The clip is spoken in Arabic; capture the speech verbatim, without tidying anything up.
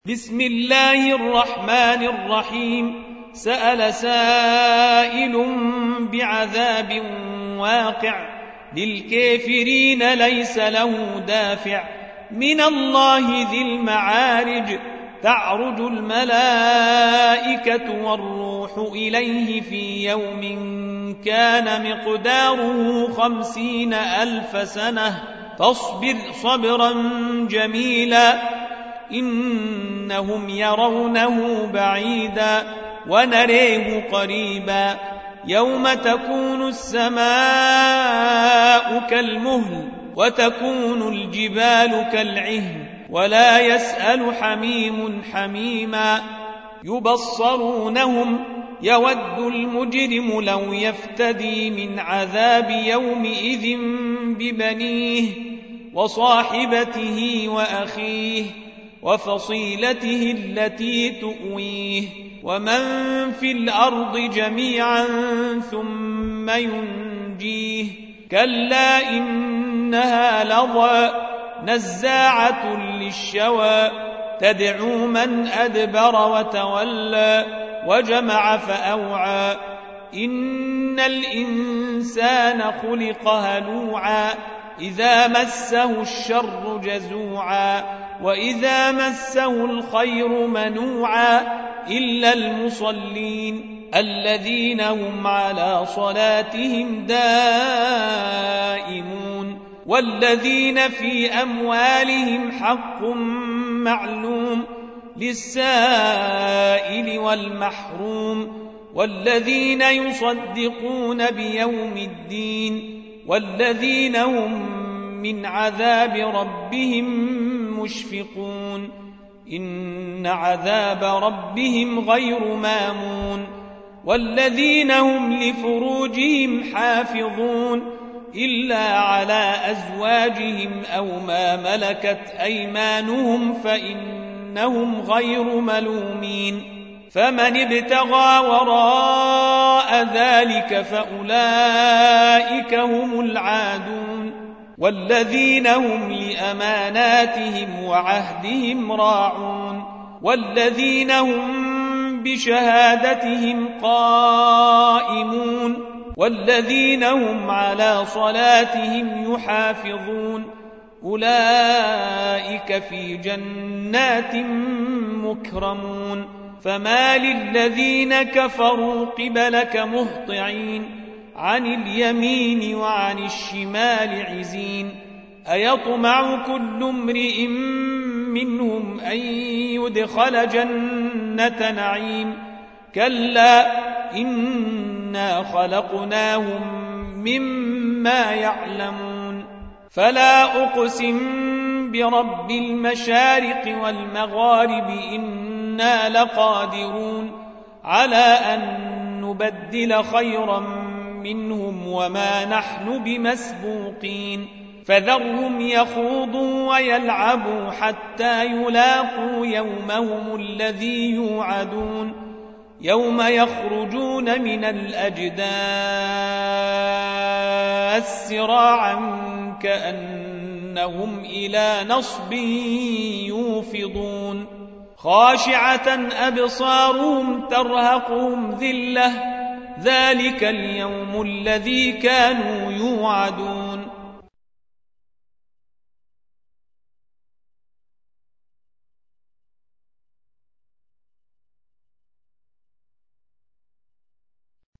بسم الله الرحمن الرحيم. سأل سائل بعذاب واقع للكافرين ليس له دافع من الله ذي المعارج. تعرج الملائكة والروح إليه في يوم كان مقداره خمسين ألف سنة فاصبر صبرا جميلا إنهم يرونه بعيدا ونريه قريبا يوم تكون السماء كالمهل وتكون الجبال كالعهن ولا يسأل حميم حميما يبصرونهم يود المجرم لو يفتدي من عذاب يومئذ ببنيه وصاحبته وأخيه وفصيلته التي تؤويه ومن في الأرض جميعا ثم ينجيه كلا إنها لظى نزاعة للشوى تدعو من أدبر وتولى وجمع فأوعى إن الإنسان خلق هلوعا إذا مسه الشر جزوعا وإذا مسه الخير منوعا إلا المصلين الذين هم على صلاتهم دائمون والذين في أموالهم حق معلوم للسائل والمحروم والذين يصدقون بيوم الدين والذين هم من عذاب ربهم مشفقون إن عذاب ربهم غير مامون والذين هم لفروجهم حافظون إلا على أزواجهم أو ما ملكت أيمانهم فإنهم غير ملومين فمن ابتغى وراء ذلك فأولئك هم العادون والذين هم لأماناتهم وعهدهم راعون والذين هم بشهادتهم قائمون والذين هم على صلاتهم يحافظون أولئك في جنات مكرمون فما للذين كفروا قبلك مهطعين عن اليمين وعن الشمال عزين أيطمع كل امرئ منهم أن يدخل جنة نعيم كلا إنا خلقناهم مما يعلمون فلا أقسم برب المشارق والمغارب إنا لقادرون على أن نبدل خيرا منهم وما نحن بمسبوقين فذرهم يخوضوا ويلعبوا حتى يلاقوا يومهم الذي يوعدون يوم يخرجون من الأجداث سراعا كأنهم إلى نصب يوفضون خاشعة أبصارهم ترهقهم ذلة ذلك اليوم الذي كانوا يوعدون